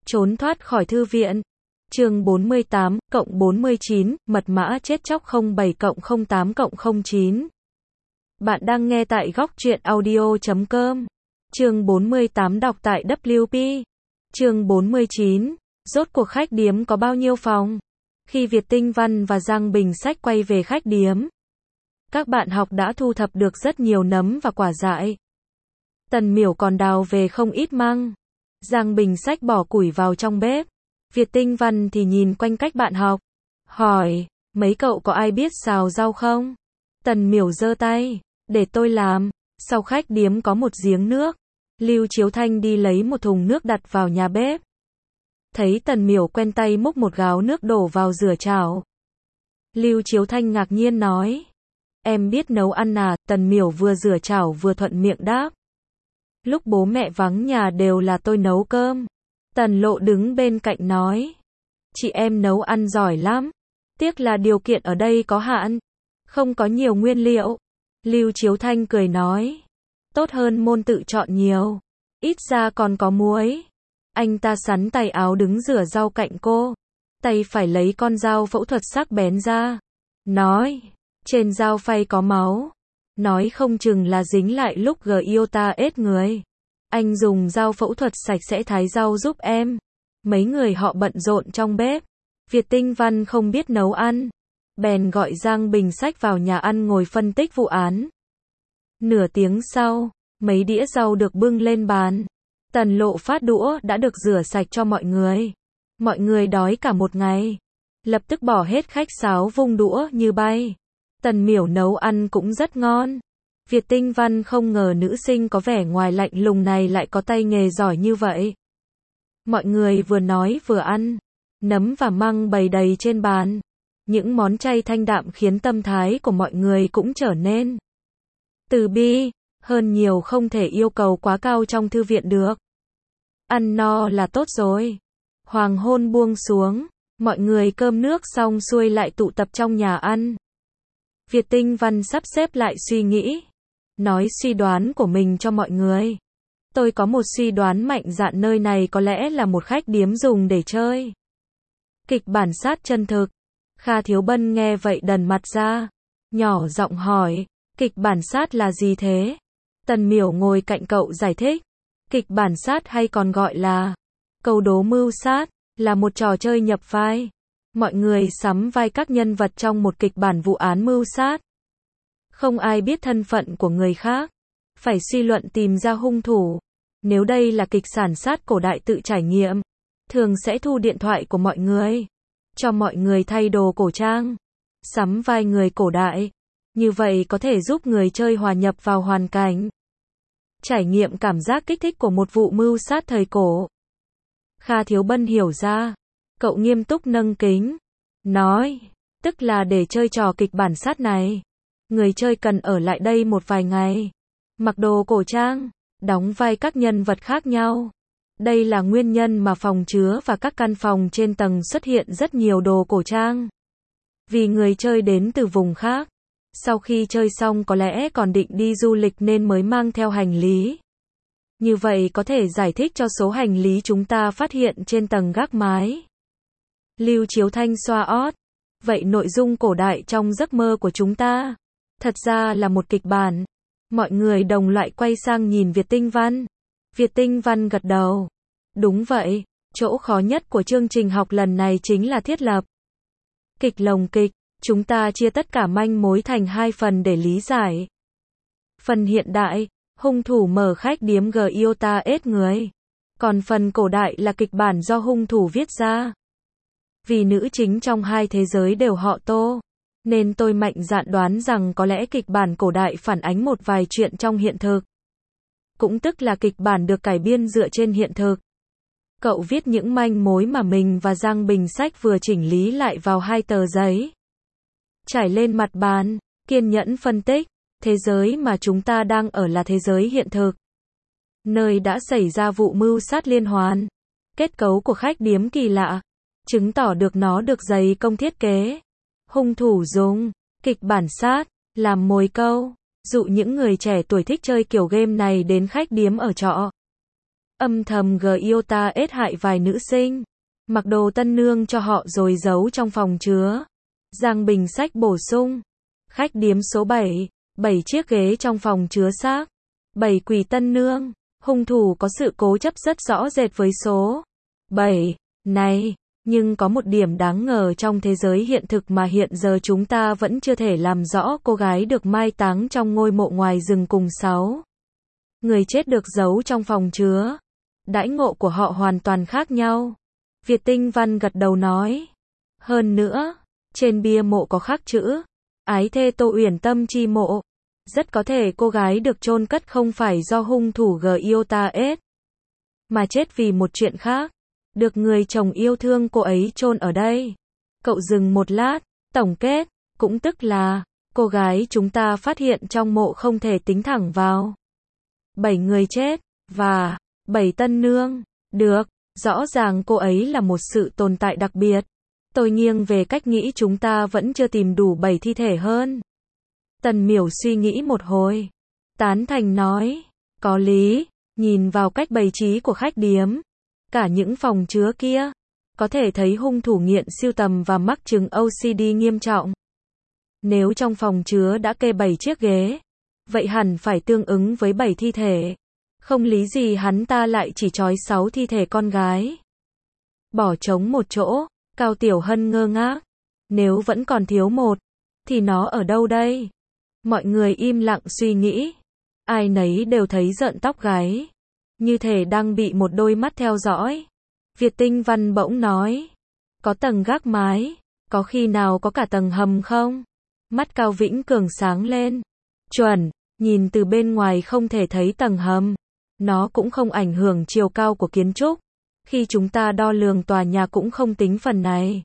Trốn thoát khỏi thư viện. Chương 48, cộng 49, mật mã chết chóc 07 cộng 08 cộng 09. Bạn đang nghe tại góc truyện audio.com. Chương 48 đọc tại WP. Chương 49, rốt cuộc khách điếm có bao nhiêu phòng? Khi Việt Tinh Văn và Giang Bình Sách quay về khách điếm, các bạn học đã thu thập được rất nhiều nấm và quả dại. Tần Miểu còn đào về không ít măng. Giang Bình Sách bỏ củi vào trong bếp. Việt Tinh Văn thì nhìn quanh cách bạn học, hỏi, mấy cậu có ai biết xào rau không? Tần Miểu giơ tay, để tôi làm. Sau khách điếm có một giếng nước. Lưu Chiếu Thanh đi lấy một thùng nước đặt vào nhà bếp. Thấy Tần Miểu quen tay múc một gáo nước đổ vào rửa chảo. Lưu Chiếu Thanh ngạc nhiên nói, em biết nấu ăn à? Tần Miểu vừa rửa chảo vừa thuận miệng đáp, lúc bố mẹ vắng nhà đều là tôi nấu cơm. Tần Lộ đứng bên cạnh nói, chị em nấu ăn giỏi lắm, tiếc là điều kiện ở đây có hạn, không có nhiều nguyên liệu. Lưu Chiếu Thanh cười nói, tốt hơn môn tự chọn nhiều, ít ra còn có muối. Anh ta sắn tay áo đứng rửa rau cạnh cô, tay phải lấy con dao phẫu thuật sắc bén ra, nói, trên dao phay có máu, nói không chừng là dính lại lúc Giota ết người. Anh dùng dao phẫu thuật sạch sẽ thái rau giúp em. Mấy người họ bận rộn trong bếp. Việt Tinh Văn không biết nấu ăn, bèn gọi Giang Bình Sách vào nhà ăn ngồi phân tích vụ án. Nửa tiếng sau, mấy đĩa rau được bưng lên bàn. Tần Lộ phát đũa đã được rửa sạch cho mọi người. Mọi người đói cả một ngày, lập tức bỏ hết khách sáo vung đũa như bay. Tần Miểu nấu ăn cũng rất ngon. Việt Tinh Văn không ngờ nữ sinh có vẻ ngoài lạnh lùng này lại có tay nghề giỏi như vậy. Mọi người vừa nói vừa ăn, nấm và măng bày đầy trên bàn. Những món chay thanh đạm khiến tâm thái của mọi người cũng trở nên từ bi hơn nhiều, không thể yêu cầu quá cao trong thư viện được. Ăn no là tốt rồi. Hoàng hôn buông xuống, mọi người cơm nước xong xuôi lại tụ tập trong nhà ăn. Việt Tinh Văn sắp xếp lại suy nghĩ, nói suy đoán của mình cho mọi người. Tôi có một suy đoán mạnh dạn, nơi này có lẽ là một khách điếm dùng để chơi kịch bản sát chân thực. Kha Thiếu Bân nghe vậy đần mặt ra, nhỏ giọng hỏi, kịch bản sát là gì thế? Tần Miểu ngồi cạnh cậu giải thích, kịch bản sát hay còn gọi là câu đố mưu sát, là một trò chơi nhập vai. Mọi người sắm vai các nhân vật trong một kịch bản vụ án mưu sát. Không ai biết thân phận của người khác, phải suy luận tìm ra hung thủ. Nếu đây là kịch sản sát cổ đại tự trải nghiệm, thường sẽ thu điện thoại của mọi người, cho mọi người thay đồ cổ trang, sắm vai người cổ đại. Như vậy có thể giúp người chơi hòa nhập vào hoàn cảnh, trải nghiệm cảm giác kích thích của một vụ mưu sát thời cổ. Kha Thiếu Bân hiểu ra, cậu nghiêm túc nâng kính, nói, tức là để chơi trò kịch bản sát này, người chơi cần ở lại đây một vài ngày, mặc đồ cổ trang, đóng vai các nhân vật khác nhau. Đây là nguyên nhân mà phòng chứa và các căn phòng trên tầng xuất hiện rất nhiều đồ cổ trang. Vì người chơi đến từ vùng khác, sau khi chơi xong có lẽ còn định đi du lịch nên mới mang theo hành lý. Như vậy có thể giải thích cho số hành lý chúng ta phát hiện trên tầng gác mái. Lưu Chiếu Thanh xoa ót. Vậy nội dung cổ đại trong giấc mơ của chúng ta thật ra là một kịch bản. Mọi người đồng loạt quay sang nhìn Việt Tinh Văn. Việt Tinh Văn gật đầu. Đúng vậy, chỗ khó nhất của chương trình học lần này chính là thiết lập kịch lồng kịch. Chúng ta chia tất cả manh mối thành hai phần để lý giải. Phần hiện đại, hung thủ mở khách điếm Giota ết người. Còn phần cổ đại là kịch bản do hung thủ viết ra. Vì nữ chính trong hai thế giới đều họ Tô, nên tôi mạnh dạn đoán rằng có lẽ kịch bản cổ đại phản ánh một vài chuyện trong hiện thực. Cũng tức là kịch bản được cải biên dựa trên hiện thực. Cậu viết những manh mối mà mình và Giang Bình Sách vừa chỉnh lý lại vào hai tờ giấy, trải lên mặt bàn, kiên nhẫn phân tích. Thế giới mà chúng ta đang ở là thế giới hiện thực, nơi đã xảy ra vụ mưu sát liên hoàn. Kết cấu của khách điếm kỳ lạ, chứng tỏ được nó được dày công thiết kế. Hung thủ dùng kịch bản sát làm mồi câu, dụ những người trẻ tuổi thích chơi kiểu game này đến khách điếm ở trọ. âm thầm Giota ết hại vài nữ sinh, mặc đồ tân nương cho họ rồi giấu trong phòng chứa. Giang Bình Sách bổ sung, khách điếm số 7, 7 chiếc ghế trong phòng chứa xác, 7 quỷ tân nương, hung thủ có sự cố chấp rất rõ rệt với số 7 này. Nhưng có một điểm đáng ngờ trong thế giới hiện thực mà hiện giờ chúng ta vẫn chưa thể làm rõ. Cô gái được mai táng trong ngôi mộ ngoài rừng cùng 6 người chết được giấu trong phòng chứa. Đãi ngộ của họ hoàn toàn khác nhau. Việt Tinh Văn gật đầu nói. Hơn nữa, trên bia mộ có khắc chữ ái thê Tô Uyển Tâm chi mộ. Rất có thể cô gái được chôn cất không phải do hung thủ Giota S, mà chết vì một chuyện khác. Được người chồng yêu thương cô ấy chôn ở đây. Cậu dừng một lát, tổng kết, cũng tức là, cô gái chúng ta phát hiện trong mộ không thể tính thẳng vào 7 người chết, và 7 tân nương. Được, rõ ràng cô ấy là một sự tồn tại đặc biệt. Tôi nghiêng về cách nghĩ chúng ta vẫn chưa tìm đủ 7 thi thể hơn. Tần Miểu suy nghĩ một hồi. Tán thành nói, có lý, nhìn vào cách bày trí của khách điếm. Cả những phòng chứa kia, có thể thấy hung thủ nghiện sưu tầm và mắc chứng OCD nghiêm trọng. Nếu trong phòng chứa đã kê 7 chiếc ghế, vậy hẳn phải tương ứng với 7 thi thể. Không lý gì hắn ta lại chỉ trói 6 thi thể con gái. Bỏ trống một chỗ, Cao Tiểu Hân ngơ ngác. Nếu vẫn còn thiếu một, thì nó ở đâu đây? Mọi người im lặng suy nghĩ. Ai nấy đều thấy rợn tóc gáy. Như thể đang bị một đôi mắt theo dõi. Việt Tinh Văn bỗng nói. Có tầng gác mái, có khi nào có cả tầng hầm không? Mắt Cao Vĩnh Cường sáng lên. Chuẩn, nhìn từ bên ngoài không thể thấy tầng hầm. Nó cũng không ảnh hưởng chiều cao của kiến trúc. Khi chúng ta đo lường tòa nhà cũng không tính phần này.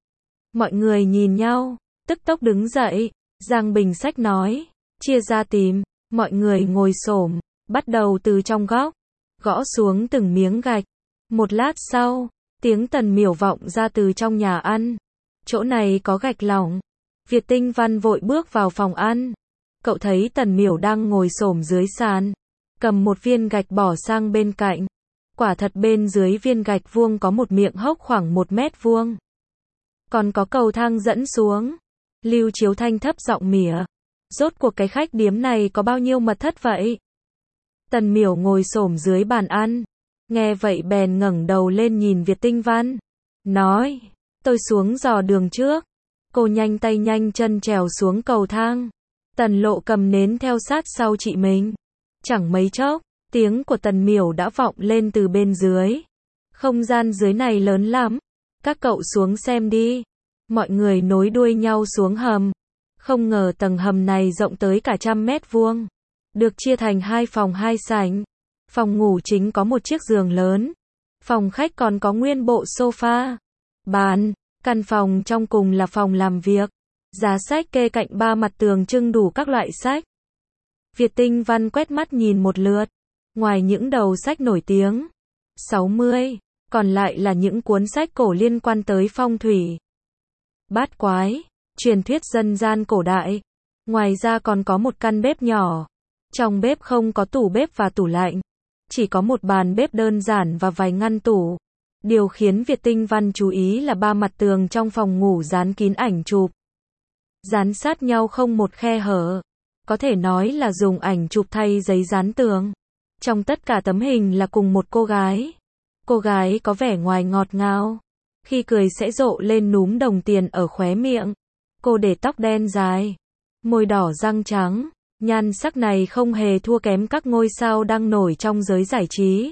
Mọi người nhìn nhau, tức tốc đứng dậy. Giang Bình Sách nói. Chia ra tìm, mọi người ngồi xổm, bắt đầu từ trong góc. Gõ xuống từng miếng gạch. Một lát sau, tiếng Tần Miểu vọng ra từ trong nhà ăn. Chỗ này có gạch lỏng. Việt Tinh Văn vội bước vào phòng ăn. Cậu thấy Tần Miểu đang ngồi xổm dưới sàn, cầm một viên gạch bỏ sang bên cạnh. Quả thật bên dưới viên gạch vuông có một miệng hốc khoảng 1 mét vuông. Còn có cầu thang dẫn xuống. Lưu Chiếu Thanh thấp giọng mỉa. Rốt cuộc cái khách điếm này có bao nhiêu mật thất vậy? Tần Miểu ngồi xổm dưới bàn ăn. Nghe vậy bèn ngẩng đầu lên nhìn Việt Tinh Văn. Nói, tôi xuống dò đường trước. Cô nhanh tay nhanh chân trèo xuống cầu thang. Tần Lộ cầm nến theo sát sau chị mình. Chẳng mấy chốc, tiếng của Tần Miểu đã vọng lên từ bên dưới. Không gian dưới này lớn lắm. Các cậu xuống xem đi. Mọi người nối đuôi nhau xuống hầm. Không ngờ tầng hầm này rộng tới cả 100 mét vuông. Được chia thành 2 phòng 2 sảnh. Phòng ngủ chính có một chiếc giường lớn. Phòng khách còn có nguyên bộ sofa, bàn. Căn phòng trong cùng là phòng làm việc. Giá sách kê cạnh 3 mặt tường trưng đủ các loại sách. Việt Tinh Văn quét mắt nhìn một lượt. Ngoài những đầu sách nổi tiếng 60, còn lại là những cuốn sách cổ liên quan tới phong thủy, bát quái, truyền thuyết dân gian cổ đại. Ngoài ra còn có một căn bếp nhỏ. Trong bếp không có tủ bếp và tủ lạnh. Chỉ có một bàn bếp đơn giản và vài ngăn tủ. Điều khiến Việt Tinh Văn chú ý là 3 mặt tường trong phòng ngủ dán kín ảnh chụp. Dán sát nhau không một khe hở. Có thể nói là dùng ảnh chụp thay giấy dán tường. Trong tất cả tấm hình là cùng một cô gái. Cô gái có vẻ ngoài ngọt ngào. Khi cười sẽ rộ lên núm đồng tiền ở khóe miệng. Cô để tóc đen dài. Môi đỏ răng trắng. Nhan sắc này không hề thua kém các ngôi sao đang nổi trong giới giải trí.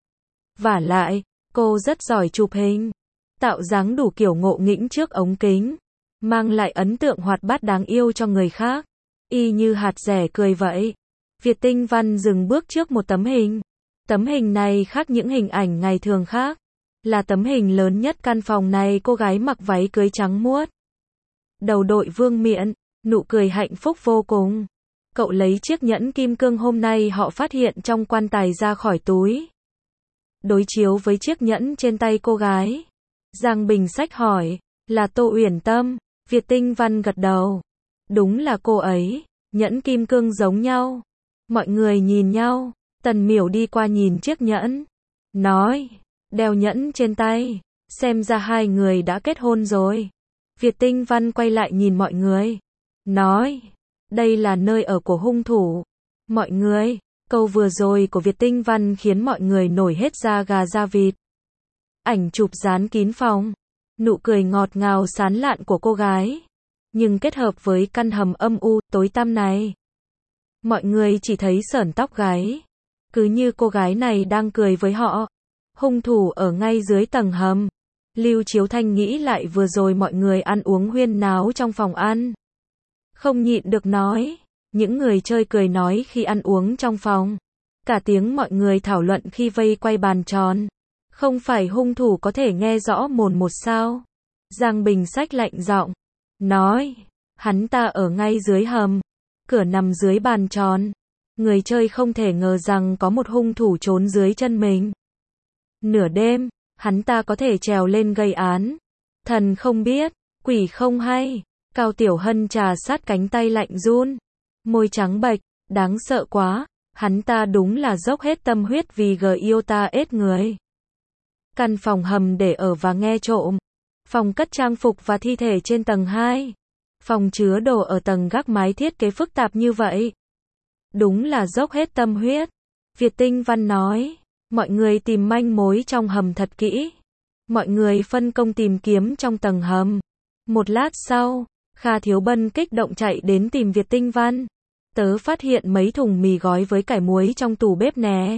Vả lại, cô rất giỏi chụp hình. Tạo dáng đủ kiểu ngộ nghĩnh trước ống kính. Mang lại ấn tượng hoạt bát đáng yêu cho người khác. Y như hạt dẻ cười vậy. Việt Tinh Văn dừng bước trước một tấm hình. Tấm hình này khác những hình ảnh ngày thường khác. Là tấm hình lớn nhất căn phòng này, cô gái mặc váy cưới trắng muốt. Đầu đội vương miện, nụ cười hạnh phúc vô cùng. Cậu lấy chiếc nhẫn kim cương hôm nay họ phát hiện trong quan tài ra khỏi túi. Đối chiếu với chiếc nhẫn trên tay cô gái. Giang Bình Sách hỏi, là Tô Uyển Tâm? Việt Tinh Văn gật đầu. Đúng là cô ấy, nhẫn kim cương giống nhau. Mọi người nhìn nhau, Tần Miểu đi qua nhìn chiếc nhẫn. nói, đeo nhẫn trên tay, xem ra hai người đã kết hôn rồi. Việt Tinh Văn quay lại nhìn mọi người, nói, đây là nơi ở của hung thủ. Mọi người, câu vừa rồi của Việt Tinh Văn khiến mọi người nổi hết da gà da vịt. Ảnh chụp dán kín phòng, nụ cười ngọt ngào sán lạn của cô gái, nhưng kết hợp với căn hầm âm u, tối tăm này. Mọi người chỉ thấy sởn tóc gáy, cứ như cô gái này đang cười với họ. Hung thủ ở ngay dưới tầng hầm. Lưu Chiếu Thanh nghĩ lại vừa rồi mọi người ăn uống huyên náo trong phòng ăn. Không nhịn được nói, những người chơi cười nói khi ăn uống trong phòng. Cả tiếng mọi người thảo luận khi vây quay bàn tròn. Không phải hung thủ có thể nghe rõ mồn một sao? Giang Bình Sách lạnh giọng, nói, hắn ta ở ngay dưới hầm, cửa nằm dưới bàn tròn. Người chơi không thể ngờ rằng có một hung thủ trốn dưới chân mình. Nửa đêm, hắn ta có thể trèo lên gây án. Thần không biết, quỷ không hay. Cao Tiểu Hân trà sát cánh tay lạnh run, môi trắng bệch, đáng sợ quá, hắn ta đúng là dốc hết tâm huyết vì yêu ta ết người. Căn phòng hầm để ở và nghe trộm. Phòng cất trang phục và thi thể trên tầng 2. Phòng chứa đồ ở tầng gác mái thiết kế phức tạp như vậy. Đúng là dốc hết tâm huyết. Việt Tinh Văn nói, mọi người tìm manh mối trong hầm thật kỹ. Mọi người phân công tìm kiếm trong tầng hầm. Một lát sau, Kha Thiếu Bân kích động chạy đến tìm Việt Tinh Văn. Tớ phát hiện mấy thùng mì gói với cải muối trong tủ bếp nè.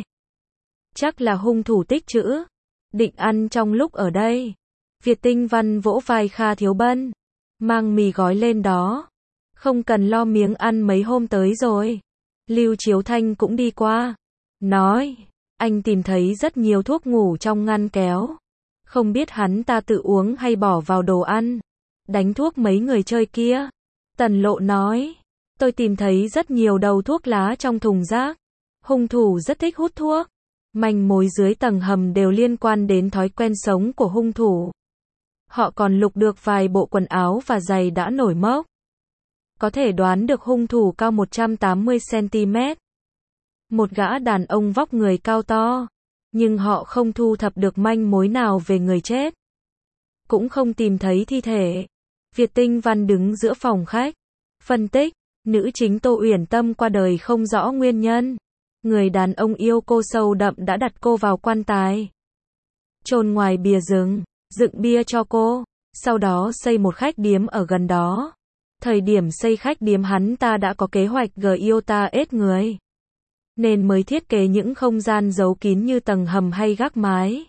Chắc là hung thủ tích trữ. Định ăn trong lúc ở đây. Việt Tinh Văn vỗ vai Kha Thiếu Bân. Mang mì gói lên đó. Không cần lo miếng ăn mấy hôm tới rồi. Lưu Chiếu Thanh cũng đi qua. Nói, anh tìm thấy rất nhiều thuốc ngủ trong ngăn kéo. Không biết hắn ta tự uống hay bỏ vào đồ ăn. Đánh thuốc mấy người chơi kia. Tần Lộ nói, tôi tìm thấy rất nhiều đầu thuốc lá trong thùng rác. Hung thủ rất thích hút thuốc. Manh mối dưới tầng hầm đều liên quan đến thói quen sống của hung thủ. Họ còn lục được vài bộ quần áo và giày đã nổi mốc. Có thể đoán được hung thủ cao 180 cm. Một gã đàn ông vóc người cao to. Nhưng họ không thu thập được manh mối nào về người chết. Cũng không tìm thấy thi thể. Việt Tinh Văn đứng giữa phòng khách. Phân tích, nữ chính Tô Uyển Tâm qua đời không rõ nguyên nhân. Người đàn ông yêu cô sâu đậm đã đặt cô vào quan tài. Chôn ngoài bìa rừng, dựng bia cho cô. Sau đó xây một khách điếm ở gần đó. Thời điểm xây khách điếm hắn ta đã có kế hoạch yêu ta ết người. Nên mới thiết kế những không gian giấu kín như tầng hầm hay gác mái.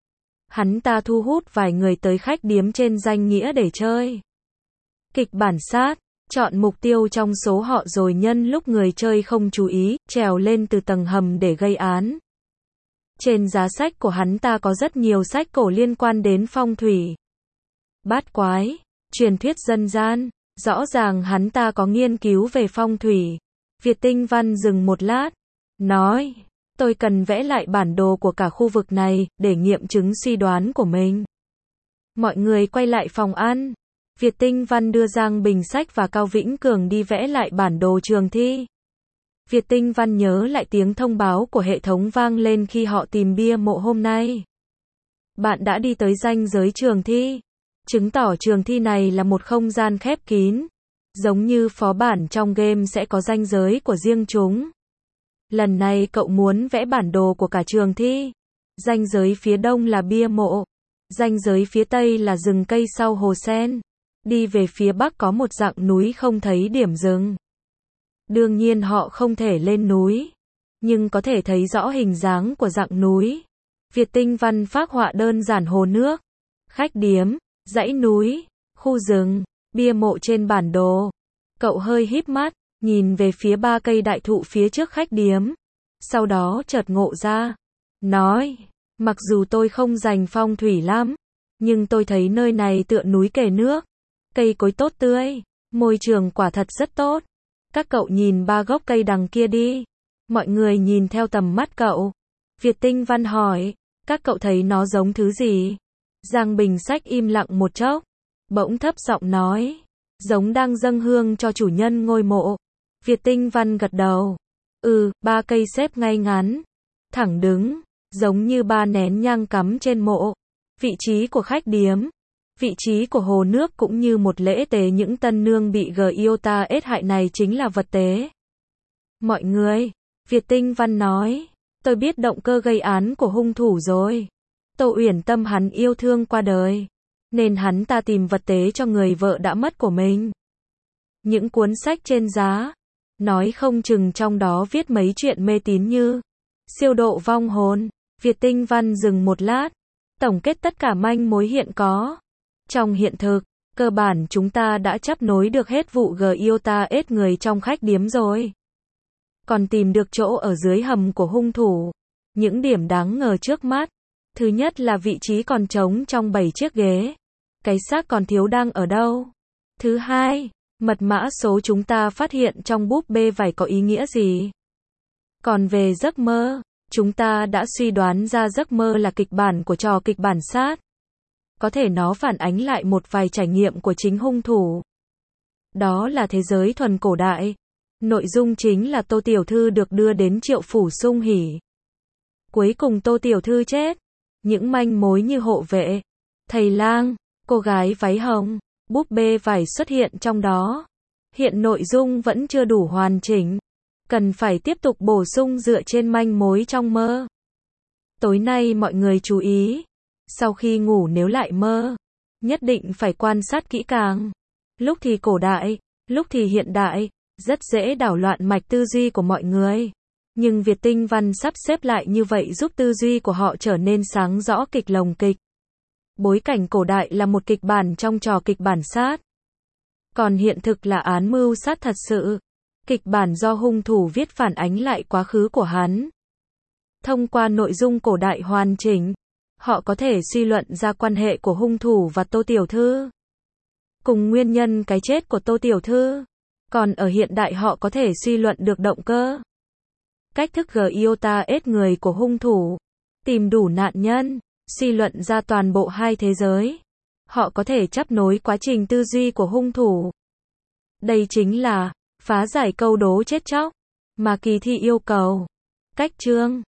Hắn ta thu hút vài người tới khách điếm trên danh nghĩa để chơi. Kịch bản sát, chọn mục tiêu trong số họ rồi nhân lúc người chơi không chú ý, trèo lên từ tầng hầm để gây án. Trên giá sách của hắn ta có rất nhiều sách cổ liên quan đến phong thủy, bát quái, truyền thuyết dân gian. Rõ ràng hắn ta có nghiên cứu về phong thủy. Việt Tinh Văn dừng một lát, nói, tôi cần vẽ lại bản đồ của cả khu vực này, để nghiệm chứng suy đoán của mình. Mọi người quay lại phòng ăn. Việt Tinh Văn đưa Giang Bình Sách và Cao Vĩnh Cường đi vẽ lại bản đồ trường thi. Việt Tinh Văn nhớ lại tiếng thông báo của hệ thống vang lên khi họ tìm bia mộ hôm nay. Bạn đã đi tới ranh giới trường thi. Chứng tỏ trường thi này là một không gian khép kín. Giống như phó bản trong game sẽ có ranh giới của riêng chúng. Lần này cậu muốn vẽ bản đồ của cả trường thi. Ranh giới phía đông là bia mộ. Ranh giới phía tây là rừng cây sau hồ sen. Đi về phía bắc có một dặng núi không thấy điểm dừng. Đương nhiên họ không thể lên núi. Nhưng có thể thấy rõ hình dáng của dặng núi. Việt Tinh Văn phác họa đơn giản hồ nước, khách điếm, dãy núi, khu rừng, bia mộ trên bản đồ. Cậu hơi híp mắt, nhìn về phía 3 cây đại thụ phía trước khách điếm. Sau đó chợt ngộ ra. Nói, mặc dù tôi không rành phong thủy lắm, nhưng tôi thấy nơi này tựa núi kề nước. Cây cối tốt tươi, môi trường quả thật rất tốt. Các cậu nhìn 3 gốc cây đằng kia đi. Mọi người nhìn theo tầm mắt cậu. Việt Tinh Văn hỏi, các cậu thấy nó giống thứ gì? Giang Bình Sách im lặng một chốc, bỗng thấp giọng nói, giống đang dâng hương cho chủ nhân ngôi mộ. Việt Tinh Văn gật đầu. 3 cây xếp ngay ngắn, thẳng đứng, giống như 3 nén nhang cắm trên mộ. Vị trí của khách điếm, vị trí của hồ nước cũng như một lễ tế những tân nương bị Giotah hại này chính là vật tế. Mọi người, Việt Tinh Văn nói, tôi biết động cơ gây án của hung thủ rồi. Tô Uyển Tâm hắn yêu thương qua đời, nên hắn ta tìm vật tế cho người vợ đã mất của mình. Những cuốn sách trên giá, nói không chừng trong đó viết mấy chuyện mê tín như siêu độ vong hồn. Việt Tinh Văn dừng một lát, tổng kết tất cả manh mối hiện có. Trong hiện thực, cơ bản chúng ta đã chấp nối được hết vụ Giotah người trong khách điếm rồi. Còn tìm được chỗ ở dưới hầm của hung thủ. Những điểm đáng ngờ trước mắt. Thứ nhất là vị trí còn trống trong 7 chiếc ghế. Cái xác còn thiếu đang ở đâu? Thứ hai, mật mã số chúng ta phát hiện trong búp bê vải có ý nghĩa gì? Còn về giấc mơ, chúng ta đã suy đoán ra giấc mơ là kịch bản của trò kịch bản sát. Có thể nó phản ánh lại một vài trải nghiệm của chính hung thủ. Đó là thế giới thuần cổ đại. Nội dung chính là Tô Tiểu Thư được đưa đến Triệu Phủ Sung Hỉ. Cuối cùng Tô Tiểu Thư chết. Những manh mối như hộ vệ, thầy lang, cô gái váy hồng, búp bê vải xuất hiện trong đó. Hiện nội dung vẫn chưa đủ hoàn chỉnh. Cần phải tiếp tục bổ sung dựa trên manh mối trong mơ. Tối nay mọi người chú ý. Sau khi ngủ nếu lại mơ, nhất định phải quan sát kỹ càng. Lúc thì cổ đại, lúc thì hiện đại, rất dễ đảo loạn mạch tư duy của mọi người. Nhưng Việt Tinh Văn sắp xếp lại như vậy giúp tư duy của họ trở nên sáng rõ kịch lồng kịch. Bối cảnh cổ đại là một kịch bản trong trò kịch bản sát. Còn hiện thực là án mưu sát thật sự. Kịch bản do hung thủ viết phản ánh lại quá khứ của hắn. Thông qua nội dung cổ đại hoàn chỉnh, họ có thể suy luận ra quan hệ của hung thủ và Tô Tiểu Thư. Cùng nguyên nhân cái chết của Tô Tiểu Thư. Còn ở hiện đại họ có thể suy luận được động cơ. Cách thức Giotah người của hung thủ. Tìm đủ nạn nhân. Suy luận ra toàn bộ hai thế giới. Họ có thể chấp nối quá trình tư duy của hung thủ. Đây chính là phá giải câu đố chết chóc mà kỳ thi yêu cầu. Cách chương